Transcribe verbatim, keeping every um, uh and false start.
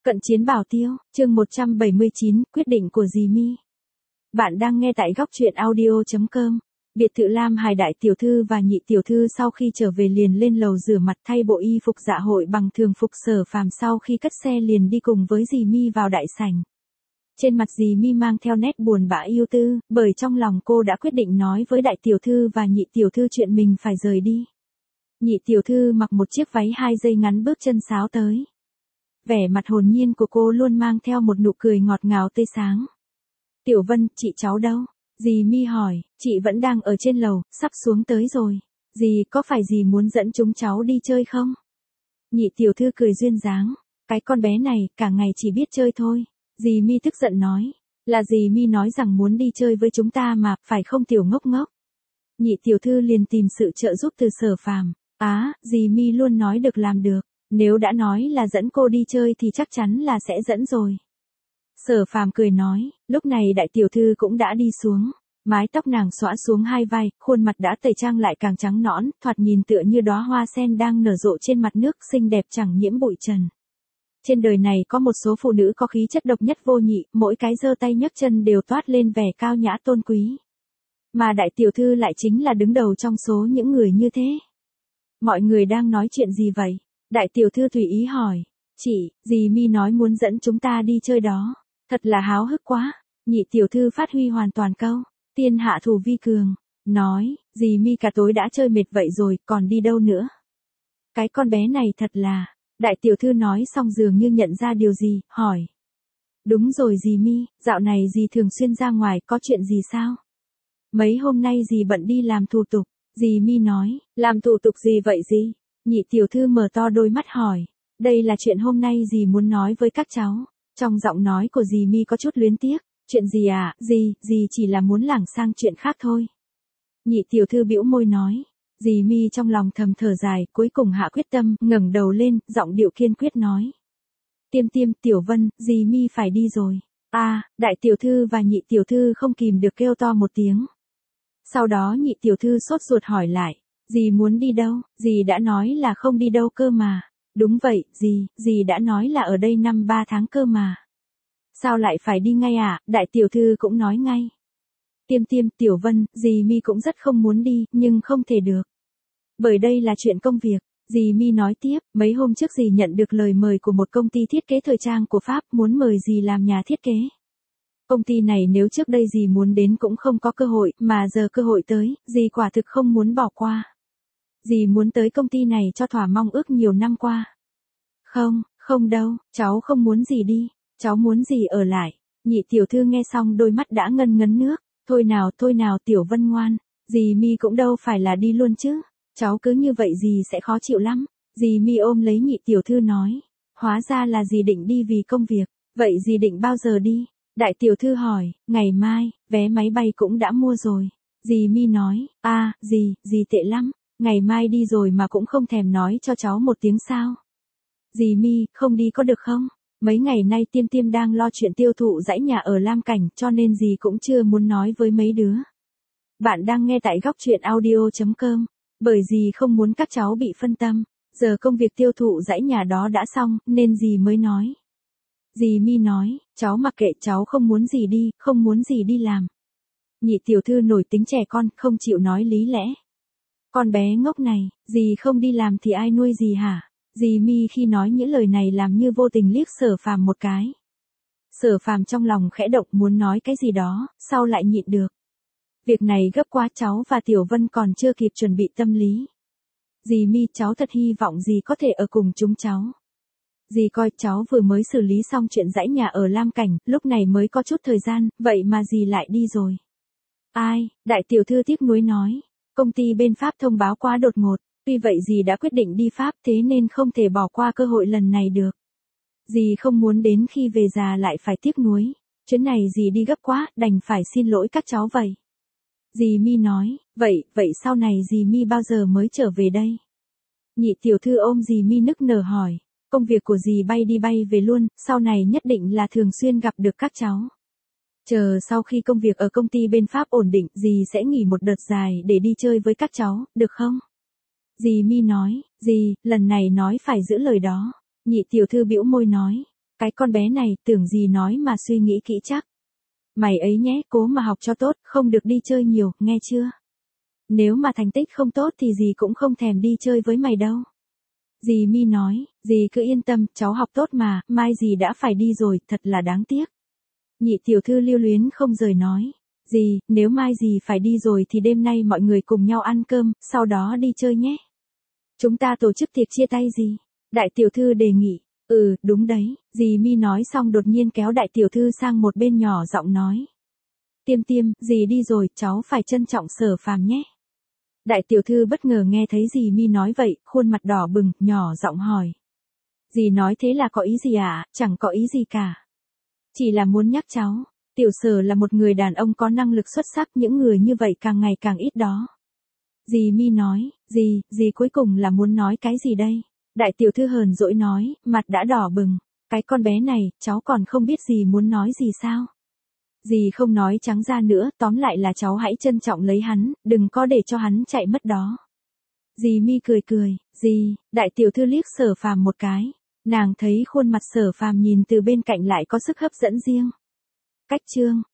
Cận chiến bảo tiêu, chương một trăm bảy mươi chín, quyết định của dì My. Bạn đang nghe tại góc truyện audio chấm com. Biệt thự Lam Hải đại tiểu thư và nhị tiểu thư sau khi trở về liền lên lầu rửa mặt thay bộ y phục dạ hội bằng thường phục Sở Phàm, sau khi cất xe liền đi cùng với dì My vào đại sảnh. Trên mặt dì My mang theo nét buồn bã ưu tư, bởi trong lòng cô đã quyết định nói với đại tiểu thư và nhị tiểu thư chuyện mình phải rời đi. Nhị tiểu thư mặc một chiếc váy hai dây ngắn bước chân sáo tới. Vẻ mặt hồn nhiên của cô luôn mang theo một nụ cười ngọt ngào tươi sáng. Tiểu Vân, chị cháu đâu? Dì My hỏi, chị vẫn đang ở trên lầu, sắp xuống tới rồi. Dì, có phải dì muốn dẫn chúng cháu đi chơi không? Nhị tiểu thư cười duyên dáng. Cái con bé này, cả ngày chỉ biết chơi thôi. Dì My tức giận nói. Là dì My nói rằng muốn đi chơi với chúng ta mà, phải không tiểu ngốc ngốc? Nhị tiểu thư liền tìm sự trợ giúp từ Sở Phàm. Á, à, dì My luôn nói được làm được. Nếu đã nói là dẫn cô đi chơi thì chắc chắn là sẽ dẫn rồi. Sở Phàm cười nói, lúc này đại tiểu thư cũng đã đi xuống. Mái tóc nàng xõa xuống hai vai, khuôn mặt đã tẩy trang lại càng trắng nõn, thoạt nhìn tựa như đóa hoa sen đang nở rộ trên mặt nước, xinh đẹp chẳng nhiễm bụi trần. Trên đời này có một số phụ nữ có khí chất độc nhất vô nhị, mỗi cái giơ tay nhấc chân đều toát lên vẻ cao nhã tôn quý. Mà đại tiểu thư lại chính là đứng đầu trong số những người như thế. Mọi người đang nói chuyện gì vậy? Đại tiểu thư tùy ý hỏi. Chị, dì My nói muốn dẫn chúng ta đi chơi đó. Thật là háo hức quá. Nhị tiểu thư phát huy hoàn toàn câu. Tiên hạ thủ vi cường. Nói, dì My cả tối đã chơi mệt vậy rồi, còn đi đâu nữa? Cái con bé này thật là. Đại tiểu thư nói xong dường như nhận ra điều gì, hỏi. Đúng rồi dì My, dạo này dì thường xuyên ra ngoài, có chuyện gì sao? Mấy hôm nay dì bận đi làm thủ tục. Dì My nói, làm thủ tục gì vậy dì? Nhị tiểu thư mở to đôi mắt hỏi. Đây là chuyện hôm nay dì muốn nói với các cháu. Trong giọng nói của dì My có chút luyến tiếc. Chuyện gì à, dì, dì chỉ là muốn lảng sang chuyện khác thôi. Nhị tiểu thư bĩu môi nói. Dì My trong lòng thầm thở dài, cuối cùng hạ quyết tâm, ngẩng đầu lên, giọng điệu kiên quyết nói. Tiêm tiêm, Tiểu Vân, dì My phải đi rồi. À, đại tiểu thư và nhị tiểu thư không kìm được kêu to một tiếng. Sau đó nhị tiểu thư sốt ruột hỏi lại. Dì muốn đi đâu? Dì đã nói là không đi đâu cơ mà. Đúng vậy, dì, dì đã nói là ở đây năm ba tháng cơ mà. Sao lại phải đi ngay à? Đại tiểu thư cũng nói ngay. Tiêm tiêm, Tiểu Vân, dì My cũng rất không muốn đi, nhưng không thể được. Bởi đây là chuyện công việc. Dì My nói tiếp, mấy hôm trước dì nhận được lời mời của một công ty thiết kế thời trang của Pháp muốn mời dì làm nhà thiết kế. Công ty này nếu trước đây dì muốn đến cũng không có cơ hội, mà giờ cơ hội tới, dì quả thực không muốn bỏ qua. Dì muốn tới công ty này cho thỏa mong ước nhiều năm qua. Không, không đâu, cháu không muốn dì đi, cháu muốn dì ở lại. Nhị tiểu thư nghe xong đôi mắt đã ngân ngấn nước. Thôi nào, thôi nào Tiểu Vân ngoan, dì My cũng đâu phải là đi luôn chứ. Cháu cứ như vậy dì sẽ khó chịu lắm. Dì My ôm lấy nhị tiểu thư nói. Hóa ra là dì định đi vì công việc. Vậy dì định bao giờ đi? Đại tiểu thư hỏi, ngày mai, vé máy bay cũng đã mua rồi. Dì My nói, a, à, dì, dì tệ lắm, ngày mai đi rồi mà cũng không thèm nói cho cháu một tiếng sao. Dì My, không đi có được không? Mấy ngày nay Tiêm Tiêm đang lo chuyện tiêu thụ dãy nhà ở Lam Cảnh, cho nên dì cũng chưa muốn nói với mấy đứa. Bạn đang nghe tại góc truyện audio chấm com, bởi dì không muốn các cháu bị phân tâm, giờ công việc tiêu thụ dãy nhà đó đã xong, nên dì mới nói. Dì My nói, cháu mặc kệ, cháu không muốn dì đi, không muốn dì đi làm. Nhị tiểu thư nổi tính trẻ con, không chịu nói lý lẽ. Con bé ngốc này, dì không đi làm thì ai nuôi dì hả? Dì My khi nói những lời này làm như vô tình liếc Sở Phàm một cái. Sở Phàm trong lòng khẽ động muốn nói cái gì đó, sau lại nhịn được. Việc này gấp quá, cháu và Tiểu Vân còn chưa kịp chuẩn bị tâm lý. Dì My, cháu thật hy vọng dì có thể ở cùng chúng cháu. Dì coi cháu vừa mới xử lý xong chuyện dãy nhà ở Lam Cảnh, lúc này mới có chút thời gian, vậy mà dì lại đi rồi. Ai? Đại tiểu thư tiếc nuối nói. Công ty bên Pháp thông báo quá đột ngột. Tuy vậy dì đã quyết định đi Pháp, thế nên không thể bỏ qua cơ hội lần này được. Dì không muốn đến khi về già lại phải tiếc nuối. Chuyến này dì đi gấp quá, đành phải xin lỗi các cháu vậy. Dì My nói, vậy, vậy sau này dì My bao giờ mới trở về đây? Nhị tiểu thư ôm dì My nức nở hỏi. Công việc của dì bay đi bay về luôn, sau này nhất định là thường xuyên gặp được các cháu. Chờ sau khi công việc ở công ty bên Pháp ổn định, dì sẽ nghỉ một đợt dài để đi chơi với các cháu, được không? Dì My nói, dì, lần này nói phải giữ lời đó. Nhị tiểu thư bĩu môi nói, Cái con bé này tưởng gì nói mà suy nghĩ kỹ chắc. Mày ấy nhé, cố mà học cho tốt, không được đi chơi nhiều, nghe chưa? Nếu mà thành tích không tốt thì dì cũng không thèm đi chơi với mày đâu. Dì Mi nói, dì cứ yên tâm, cháu học tốt mà, mai dì đã phải đi rồi, thật là đáng tiếc. Nhị tiểu thư lưu luyến không rời nói, dì, nếu mai dì phải đi rồi thì đêm nay mọi người cùng nhau ăn cơm, sau đó đi chơi nhé. Chúng ta tổ chức tiệc chia tay gì? Đại tiểu thư đề nghị, ừ, đúng đấy, dì Mi nói xong đột nhiên kéo đại tiểu thư sang một bên nhỏ giọng nói. Tiêm tiêm, dì đi rồi, cháu phải trân trọng Sở Phàm nhé. Đại tiểu thư bất ngờ nghe thấy dì Mi nói vậy, khuôn mặt đỏ bừng, nhỏ giọng hỏi. Dì nói thế là có ý gì à, chẳng có ý gì cả. Chỉ là muốn nhắc cháu, Tiểu Sở là một người đàn ông có năng lực xuất sắc, những người như vậy càng ngày càng ít đó. Dì Mi nói, dì, dì cuối cùng là muốn nói cái gì đây? Đại tiểu thư hờn dỗi nói, mặt đã đỏ bừng. Cái con bé này, cháu còn không biết dì muốn nói gì sao? Dì không nói trắng ra nữa, tóm lại là cháu hãy trân trọng lấy hắn, đừng có để cho hắn chạy mất đó. Dì Mi cười cười, dì, đại tiểu thư liếc Sở Phàm một cái. Nàng thấy khuôn mặt Sở Phàm nhìn từ bên cạnh lại có sức hấp dẫn riêng. Cách chương